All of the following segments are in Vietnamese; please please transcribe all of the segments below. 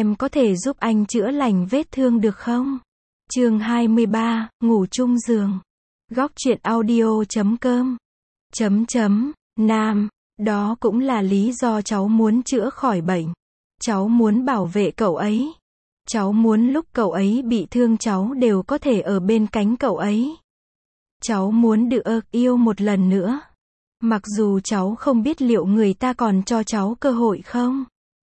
Em có thể giúp anh chữa lành vết thương được không? Chương 23, ngủ chung giường. Góc truyện audio.com. Nam, đó cũng là lý do cháu muốn chữa khỏi bệnh. Cháu muốn bảo vệ cậu ấy. Cháu muốn lúc cậu ấy bị thương cháu đều có thể ở bên cạnh cậu ấy. Cháu muốn được yêu một lần nữa. Mặc dù cháu không biết liệu người ta còn cho cháu cơ hội không.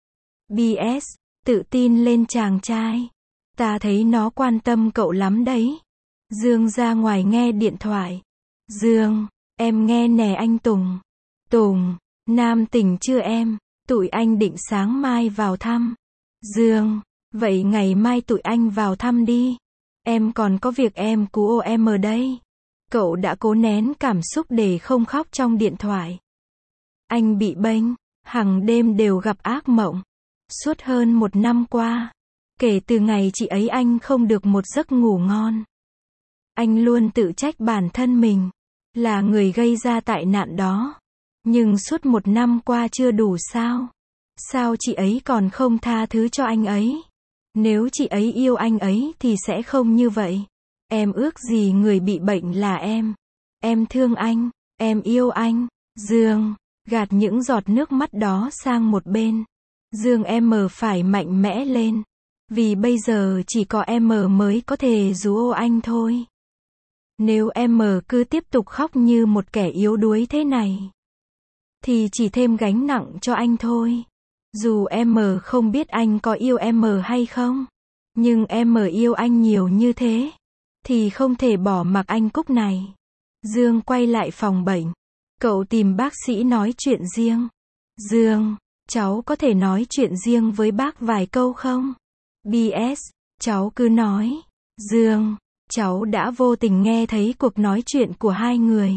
BS, tự tin lên chàng trai. Ta thấy nó quan tâm cậu lắm đấy. Dương ra ngoài nghe điện thoại. Dương, em nghe nè anh Tùng. Tùng, Nam tỉnh chưa em? Tụi anh định sáng mai vào thăm. Dương, vậy ngày mai tụi anh vào thăm đi. Em còn có việc em cứu em ở đây. Cậu đã cố nén cảm xúc để không khóc trong điện thoại. Anh bị bệnh, hằng đêm đều gặp ác mộng. Suốt hơn 1 năm qua, kể từ ngày chị ấy anh không được một giấc ngủ ngon. Anh luôn tự trách bản thân mình, là người gây ra tai nạn đó. Nhưng suốt 1 năm qua chưa đủ sao? Sao chị ấy còn không tha thứ cho anh ấy? Nếu chị ấy yêu anh ấy thì sẽ không như vậy. Em ước gì người bị bệnh là em. Em thương anh, em yêu anh. Dương, gạt những giọt nước mắt đó sang một bên. Dương em phải mạnh mẽ lên. Vì bây giờ chỉ có em mới có thể giúp anh thôi. Nếu em cứ tiếp tục khóc như một kẻ yếu đuối thế này, thì chỉ thêm gánh nặng cho anh thôi. Dù em không biết anh có yêu em hay không, nhưng em yêu anh nhiều như thế, thì không thể bỏ mặc anh Cúc này. Dương quay lại phòng bệnh. Cậu tìm bác sĩ nói chuyện riêng. Dương, cháu có thể nói chuyện riêng với bác vài câu không? BS, cháu cứ nói. Dương, cháu đã vô tình nghe thấy cuộc nói chuyện của hai người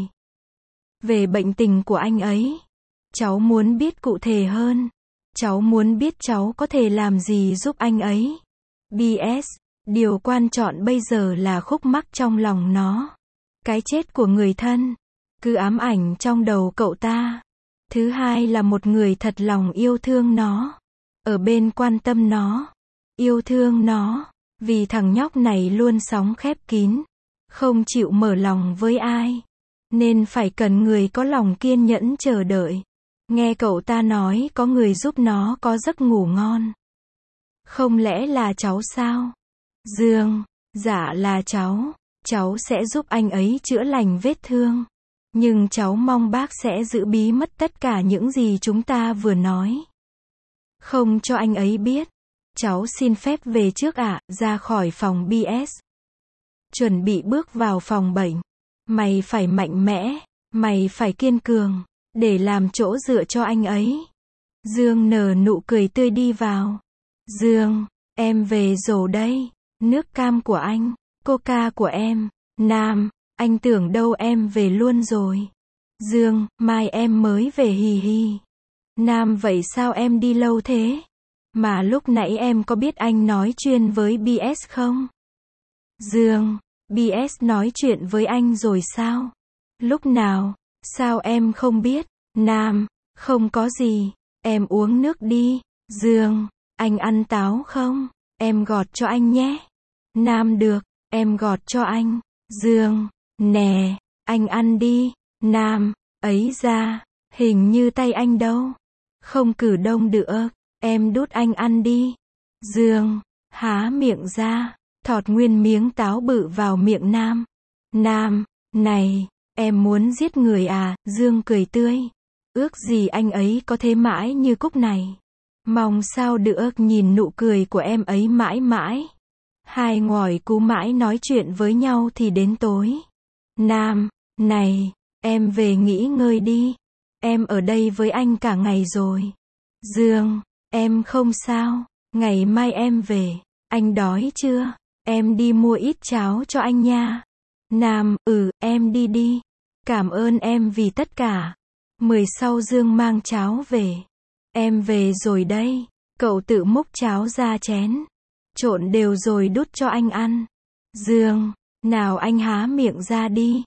về bệnh tình của anh ấy. Cháu muốn biết cụ thể hơn. Cháu muốn biết cháu có thể làm gì giúp anh ấy. BS, điều quan trọng bây giờ là khúc mắc trong lòng nó. Cái chết của người thân cứ ám ảnh trong đầu cậu ta. Thứ hai là một người thật lòng yêu thương nó, ở bên quan tâm nó, yêu thương nó. Vì thằng nhóc này luôn sống khép kín, không chịu mở lòng với ai, nên phải cần người có lòng kiên nhẫn chờ đợi. Nghe cậu ta nói có người giúp nó có giấc ngủ ngon. Không lẽ là cháu sao? Dương, dạ là cháu. Cháu sẽ giúp anh ấy chữa lành vết thương. Nhưng cháu mong bác sẽ giữ bí mật tất cả những gì chúng ta vừa nói. Không cho anh ấy biết. Cháu xin phép về trước ạ. Ra khỏi phòng BS. Chuẩn bị bước vào phòng bệnh. Mày phải mạnh mẽ. Mày phải kiên cường. Để làm chỗ dựa cho anh ấy. Dương nở nụ cười tươi đi vào. Dương, em về rồi đây. Nước cam của anh. Coca của em. Nam, anh tưởng đâu em về luôn rồi. Dương, mai em mới về hì hì. Nam, vậy sao em đi lâu thế? Mà lúc nãy em có biết anh nói chuyện với BS không? Dương, BS nói chuyện với anh rồi sao? Lúc nào? Sao em không biết? Nam, không có gì. Em uống nước đi. Dương, anh ăn táo không? Em gọt cho anh nhé. Nam, được, em gọt cho anh. Dương, nè, anh ăn đi. Nam, ấy ra, hình như tay anh đâu. Không cử động được. Em đút anh ăn đi. Dương, há miệng ra, thọt nguyên miếng táo bự vào miệng Nam. Nam, này, em muốn giết người à? Dương cười tươi. Ước gì anh ấy có thế mãi như Cúc này. Mong sao được nhìn nụ cười của em ấy mãi mãi. Hai ngòi cú mãi nói chuyện với nhau thì đến tối. Nam, này, em về nghỉ ngơi đi. Em ở đây với anh cả ngày rồi. Dương, em không sao. Ngày mai em về. Anh đói chưa? Em đi mua ít cháo cho anh nha. Nam, em đi đi. Cảm ơn em vì tất cả. 10 sau Dương mang cháo về. Em về rồi đây. Cậu tự múc cháo ra chén. Trộn đều rồi đút cho anh ăn. Dương, nào anh há miệng ra đi.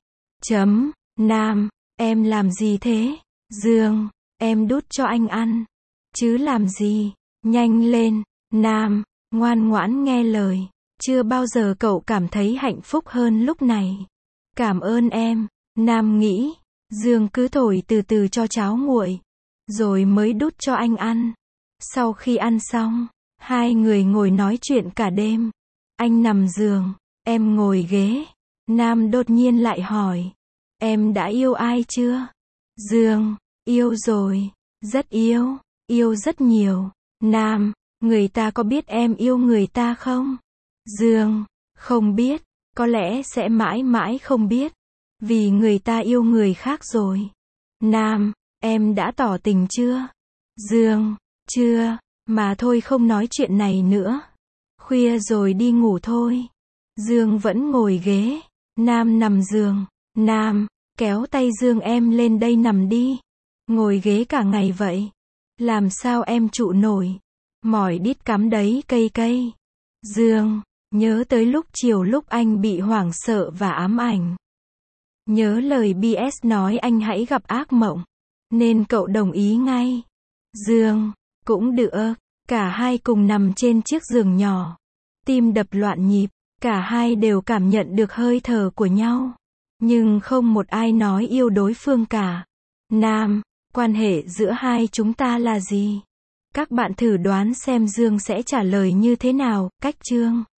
Nam, em làm gì thế? Dương, em đút cho anh ăn. Chứ làm gì? Nhanh lên, Nam, ngoan ngoãn nghe lời. Chưa bao giờ cậu cảm thấy hạnh phúc hơn lúc này. Cảm ơn em. Nam nghĩ. Dương cứ thổi từ từ cho cháo nguội. Rồi mới đút cho anh ăn. Sau khi ăn xong, hai người ngồi nói chuyện cả đêm. Anh nằm giường, em ngồi ghế. Nam đột nhiên lại hỏi. Em đã yêu ai chưa? Dương, yêu rồi. Rất yêu rất nhiều. Nam, người ta có biết em yêu người ta không? Dương, không biết, có lẽ sẽ mãi mãi không biết. Vì người ta yêu người khác rồi. Nam, em đã tỏ tình chưa? Dương, chưa, mà thôi không nói chuyện này nữa. Khuya rồi đi ngủ thôi. Dương vẫn ngồi ghế. Nam nằm giường. Nam, kéo tay Dương em lên đây nằm đi. Ngồi ghế cả ngày vậy. Làm sao em trụ nổi? Mỏi đít cắm đấy cây. Dương, nhớ tới lúc chiều lúc anh bị hoảng sợ và ám ảnh. Nhớ lời BS nói anh hãy gặp ác mộng. Nên cậu đồng ý ngay. Dương, cũng được. Cả hai cùng nằm trên chiếc giường nhỏ. Tim đập loạn nhịp. Cả hai đều cảm nhận được hơi thở của nhau. Nhưng không một ai nói yêu đối phương cả. Nam, quan hệ giữa hai chúng ta là gì? Các bạn thử đoán xem Dương sẽ trả lời như thế nào. Cách chương